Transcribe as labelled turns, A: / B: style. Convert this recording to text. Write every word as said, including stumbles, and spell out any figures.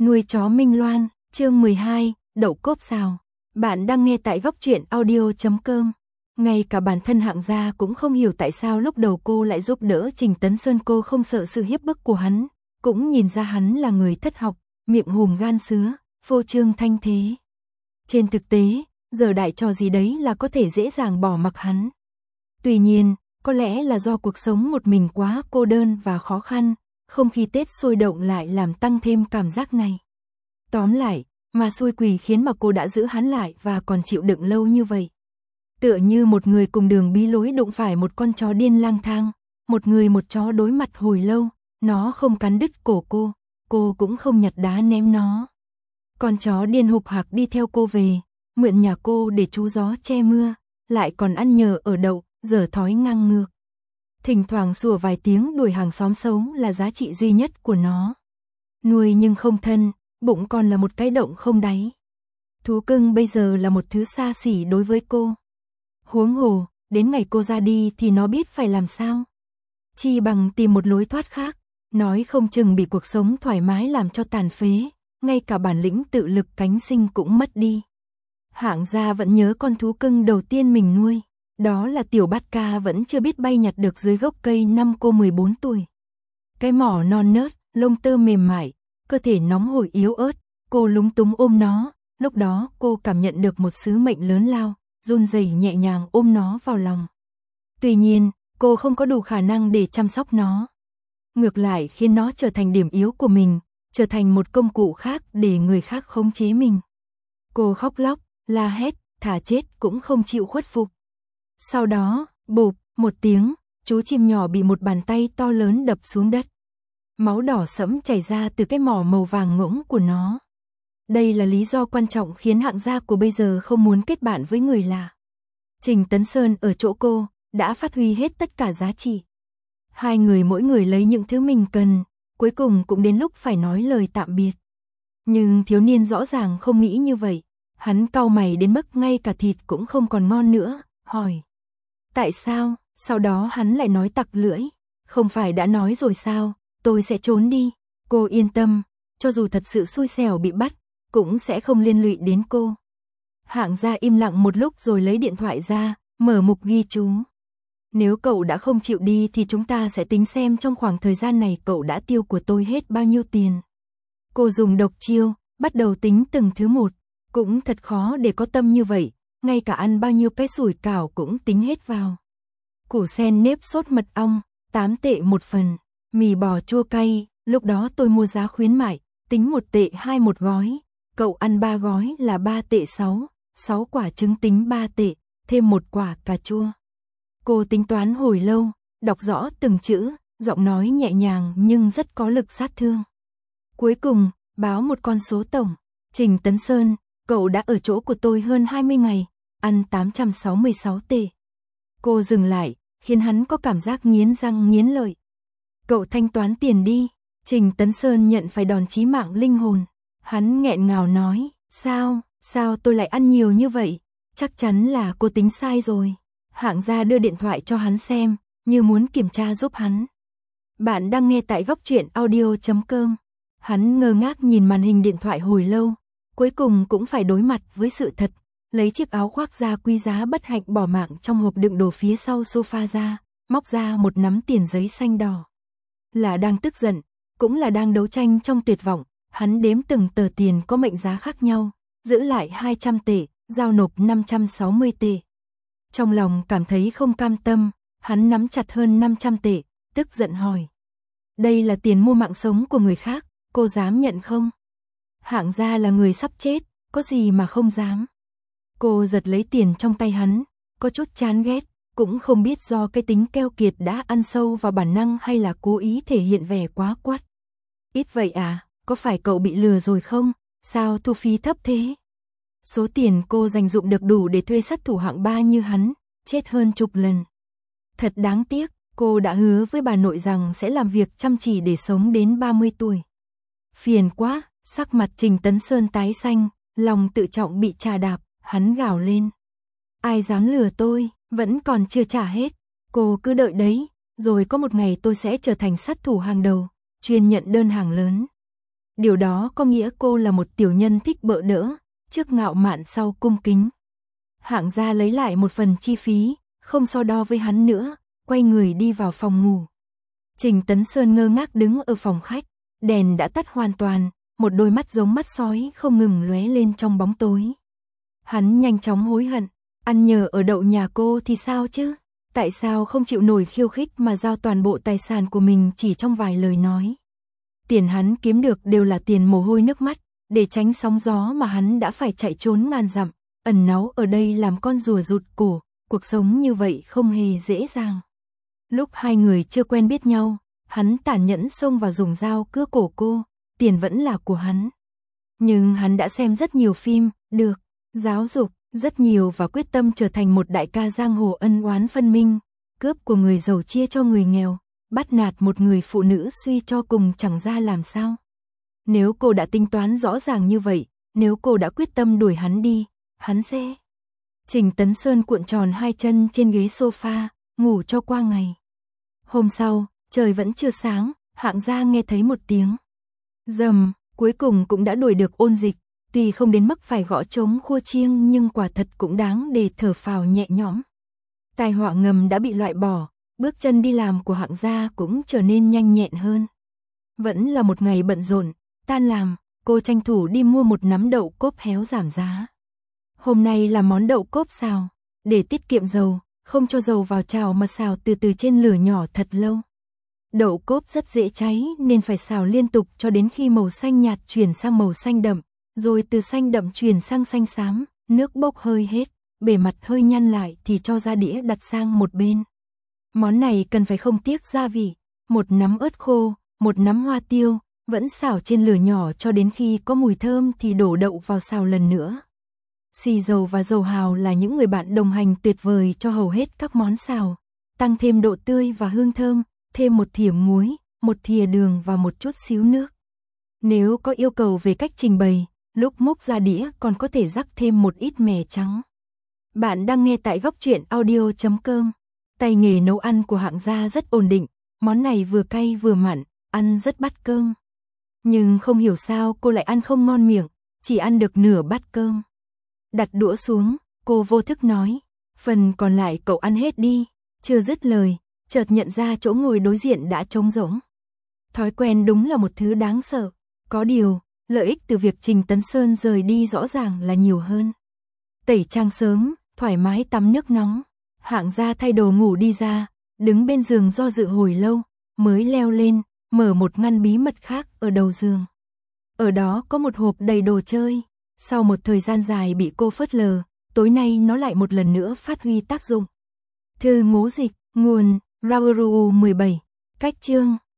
A: Nuôi chó Minh Loan, chương mười hai, đậu cốp xào. Bạn đang nghe tại góc truyện audio chấm com. Ngay cả bản thân Hạng Gia cũng không hiểu tại sao lúc đầu cô lại giúp đỡ Trình Tấn Sơn, cô không sợ sự hiếp bức của hắn, cũng nhìn ra hắn là người thất học, miệng hùm gan sứa, phô trương thanh thế. Trên thực tế, giờ đại trò gì đấy là có thể dễ dàng bỏ mặc hắn. Tuy nhiên, có lẽ là do cuộc sống một mình quá cô đơn và khó khăn, không khí Tết sôi động lại làm tăng thêm cảm giác này. Tóm lại, mà xui quỷ khiến mà cô đã giữ hắn lại và còn chịu đựng lâu như vậy. Tựa như một người cùng đường bí lối đụng phải một con chó điên lang thang, một người một chó đối mặt hồi lâu, nó không cắn đứt cổ cô, cô cũng không nhặt đá ném nó. Con chó điên hục hạc đi theo cô về, mượn nhà cô để trú gió che mưa, lại còn ăn nhờ ở đậu, dở thói ngang ngược. Thỉnh thoảng sủa vài tiếng đuổi hàng xóm xấu là giá trị duy nhất của nó. Nuôi nhưng không thân, bụng còn là một cái động không đáy. Thú cưng bây giờ là một thứ xa xỉ đối với cô. Huống hồ, đến ngày cô ra đi thì nó biết phải làm sao. Chi bằng tìm một lối thoát khác, nói không chừng bị cuộc sống thoải mái làm cho tàn phế, ngay cả bản lĩnh tự lực cánh sinh cũng mất đi. Hạng Gia vẫn nhớ con thú cưng đầu tiên mình nuôi. Đó là tiểu bát ca vẫn chưa biết bay nhặt được dưới gốc cây năm cô mười bốn tuổi. Cái mỏ non nớt, lông tơ mềm mại, cơ thể nóng hổi yếu ớt, cô lúng túng ôm nó, lúc đó cô cảm nhận được một sứ mệnh lớn lao, run rẩy nhẹ nhàng ôm nó vào lòng. Tuy nhiên, cô không có đủ khả năng để chăm sóc nó. Ngược lại khiến nó trở thành điểm yếu của mình, trở thành một công cụ khác để người khác khống chế mình. Cô khóc lóc, la hét, thà chết cũng không chịu khuất phục. Sau đó, bụp, một tiếng, chú chim nhỏ bị một bàn tay to lớn đập xuống đất. Máu đỏ sẫm chảy ra từ cái mỏ màu vàng ngỗng của nó. Đây là lý do quan trọng khiến Hạng Gia của bây giờ không muốn kết bạn với người lạ. Trình Tấn Sơn ở chỗ cô, đã phát huy hết tất cả giá trị. Hai người mỗi người lấy những thứ mình cần, cuối cùng cũng đến lúc phải nói lời tạm biệt. Nhưng thiếu niên rõ ràng không nghĩ như vậy. Hắn cau mày đến mức ngay cả thịt cũng không còn ngon nữa, hỏi. Tại sao? Sau đó hắn lại nói tặc lưỡi. Không phải đã nói rồi sao, tôi sẽ trốn đi. Cô yên tâm, cho dù thật sự xui xẻo bị bắt, cũng sẽ không liên lụy đến cô. Hạng Gia im lặng một lúc rồi lấy điện thoại ra, mở mục ghi chú. Nếu cậu đã không chịu đi thì chúng ta sẽ tính xem trong khoảng thời gian này cậu đã tiêu của tôi hết bao nhiêu tiền. Cô dùng độc chiêu, bắt đầu tính từng thứ một. Cũng thật khó để có tâm như vậy, ngay cả ăn bao nhiêu cái sủi cảo cũng tính hết vào. Củ sen nếp sốt mật ong, tám tệ một phần. Mì bò chua cay, lúc đó tôi mua giá khuyến mại, tính một tệ hai một gói. Cậu ăn ba gói là ba tệ sáu, sáu quả trứng tính ba tệ, thêm một quả cà chua. Cô tính toán hồi lâu, đọc rõ từng chữ, giọng nói nhẹ nhàng nhưng rất có lực sát thương. Cuối cùng, báo một con số tổng. Trình Tấn Sơn, cậu đã ở chỗ của tôi hơn hai mươi ngày, ăn tám trăm sáu mươi sáu tệ. Cô dừng lại, khiến hắn có cảm giác nghiến răng nghiến lợi. Cậu thanh toán tiền đi. Trình Tấn Sơn nhận phải đòn chí mạng linh hồn. Hắn nghẹn ngào nói, sao, sao tôi lại ăn nhiều như vậy? Chắc chắn là cô tính sai rồi. Hạng Gia đưa điện thoại cho hắn xem, như muốn kiểm tra giúp hắn. Bạn đang nghe tại góc truyện audio chấm com. Hắn ngơ ngác nhìn màn hình điện thoại hồi lâu. Cuối cùng cũng phải đối mặt với sự thật, lấy chiếc áo khoác da quý giá bất hạnh bỏ mạng trong hộp đựng đồ phía sau sofa ra, móc ra một nắm tiền giấy xanh đỏ. Là đang tức giận, cũng là đang đấu tranh trong tuyệt vọng, hắn đếm từng tờ tiền có mệnh giá khác nhau, giữ lại hai trăm tệ, giao nộp năm trăm sáu mươi tệ. Trong lòng cảm thấy không cam tâm, hắn nắm chặt hơn năm trăm tệ, tức giận hỏi. Đây là tiền mua mạng sống của người khác, cô dám nhận không? Hạng Gia là người sắp chết, có gì mà không dám. Cô giật lấy tiền trong tay hắn, có chút chán ghét, cũng không biết do cái tính keo kiệt đã ăn sâu vào bản năng hay là cố ý thể hiện vẻ quá quát. Ít vậy à, có phải cậu bị lừa rồi không? Sao thu phí thấp thế? Số tiền cô dành dụm được đủ để thuê sát thủ hạng ba như hắn, chết hơn chục lần. Thật đáng tiếc, cô đã hứa với bà nội rằng sẽ làm việc chăm chỉ để sống đến ba mươi tuổi. Phiền quá. Sắc mặt Trình Tấn Sơn tái xanh, lòng tự trọng bị chà đạp, hắn gào lên. Ai dám lừa tôi, vẫn còn chưa trả hết. Cô cứ đợi đấy, rồi có một ngày tôi sẽ trở thành sát thủ hàng đầu, chuyên nhận đơn hàng lớn. Điều đó có nghĩa cô là một tiểu nhân thích bợ đỡ, trước ngạo mạn sau cung kính. Hạng gia lấy lại một phần chi phí, không so đo với hắn nữa, quay người đi vào phòng ngủ. Trình Tấn Sơn ngơ ngác đứng ở phòng khách, đèn đã tắt hoàn toàn, một đôi mắt giống mắt sói không ngừng lóe lên trong bóng tối. Hắn nhanh chóng hối hận, ăn nhờ ở đậu nhà cô thì sao chứ? Tại sao không chịu nổi khiêu khích mà giao toàn bộ tài sản của mình chỉ trong vài lời nói? Tiền hắn kiếm được đều là tiền mồ hôi nước mắt, để tránh sóng gió mà hắn đã phải chạy trốn ngàn dặm, ẩn náu ở đây làm con rùa rụt cổ, cuộc sống như vậy không hề dễ dàng. Lúc hai người chưa quen biết nhau, hắn tàn nhẫn xông vào dùng dao cưa cổ cô, tiền vẫn là của hắn. Nhưng hắn đã xem rất nhiều phim, được giáo dục rất nhiều và quyết tâm trở thành một đại ca giang hồ ân oán phân minh, cướp của người giàu chia cho người nghèo, bắt nạt một người phụ nữ suy cho cùng chẳng ra làm sao. Nếu cô đã tính toán rõ ràng như vậy, nếu cô đã quyết tâm đuổi hắn đi, hắn sẽ... Trình Tấn Sơn cuộn tròn hai chân trên ghế sofa, ngủ cho qua ngày. Hôm sau, trời vẫn chưa sáng, Hạng gia nghe thấy một tiếng rầm, cuối cùng cũng đã đuổi được Ôn Dịch, tuy không đến mức phải gõ trống khua chiêng nhưng quả thật cũng đáng để thở phào nhẹ nhõm. Tai họa ngầm đã bị loại bỏ, bước chân đi làm của Hạng gia cũng trở nên nhanh nhẹn hơn. Vẫn là một ngày bận rộn, tan làm, cô tranh thủ đi mua một nắm đậu cốp héo giảm giá. Hôm nay là món đậu cốp xào, để tiết kiệm dầu, không cho dầu vào chảo mà xào từ từ trên lửa nhỏ thật lâu. Đậu cốp rất dễ cháy nên phải xào liên tục cho đến khi màu xanh nhạt chuyển sang màu xanh đậm, rồi từ xanh đậm chuyển sang xanh xám, nước bốc hơi hết, bề mặt hơi nhăn lại thì cho ra đĩa đặt sang một bên. Món này cần phải không tiếc gia vị, một nắm ớt khô, một nắm hoa tiêu, vẫn xào trên lửa nhỏ cho đến khi có mùi thơm thì đổ đậu vào xào lần nữa. Xì dầu và dầu hào là những người bạn đồng hành tuyệt vời cho hầu hết các món xào, tăng thêm độ tươi và hương thơm, thêm một thìa muối, một thìa đường và một chút xíu nước. Nếu có yêu cầu về cách trình bày, lúc múc ra đĩa còn có thể rắc thêm một ít mè trắng. Bạn đang nghe tại góc truyện audio chấm com. Tay nghề nấu ăn của Hạng gia rất ổn định, món này vừa cay vừa mặn, ăn rất bắt cơm. Nhưng không hiểu sao cô lại ăn không ngon miệng, chỉ ăn được nửa bát cơm. Đặt đũa xuống, cô vô thức nói, phần còn lại cậu ăn hết đi. Chưa dứt lời, chợt nhận ra chỗ ngồi đối diện đã trống rỗng. Thói quen đúng là một thứ đáng sợ, có điều, lợi ích từ việc Trình Tấn Sơn rời đi rõ ràng là nhiều hơn. Tẩy trang sớm, thoải mái tắm nước nóng, Hạng gia thay đồ ngủ đi ra, đứng bên giường do dự hồi lâu, mới leo lên, mở một ngăn bí mật khác ở đầu giường. Ở đó có một hộp đầy đồ chơi, sau một thời gian dài bị cô phớt lờ, tối nay nó lại một lần nữa phát huy tác dụng. Thư ngố dịch, nguồn, Rauru mười bảy, cách chương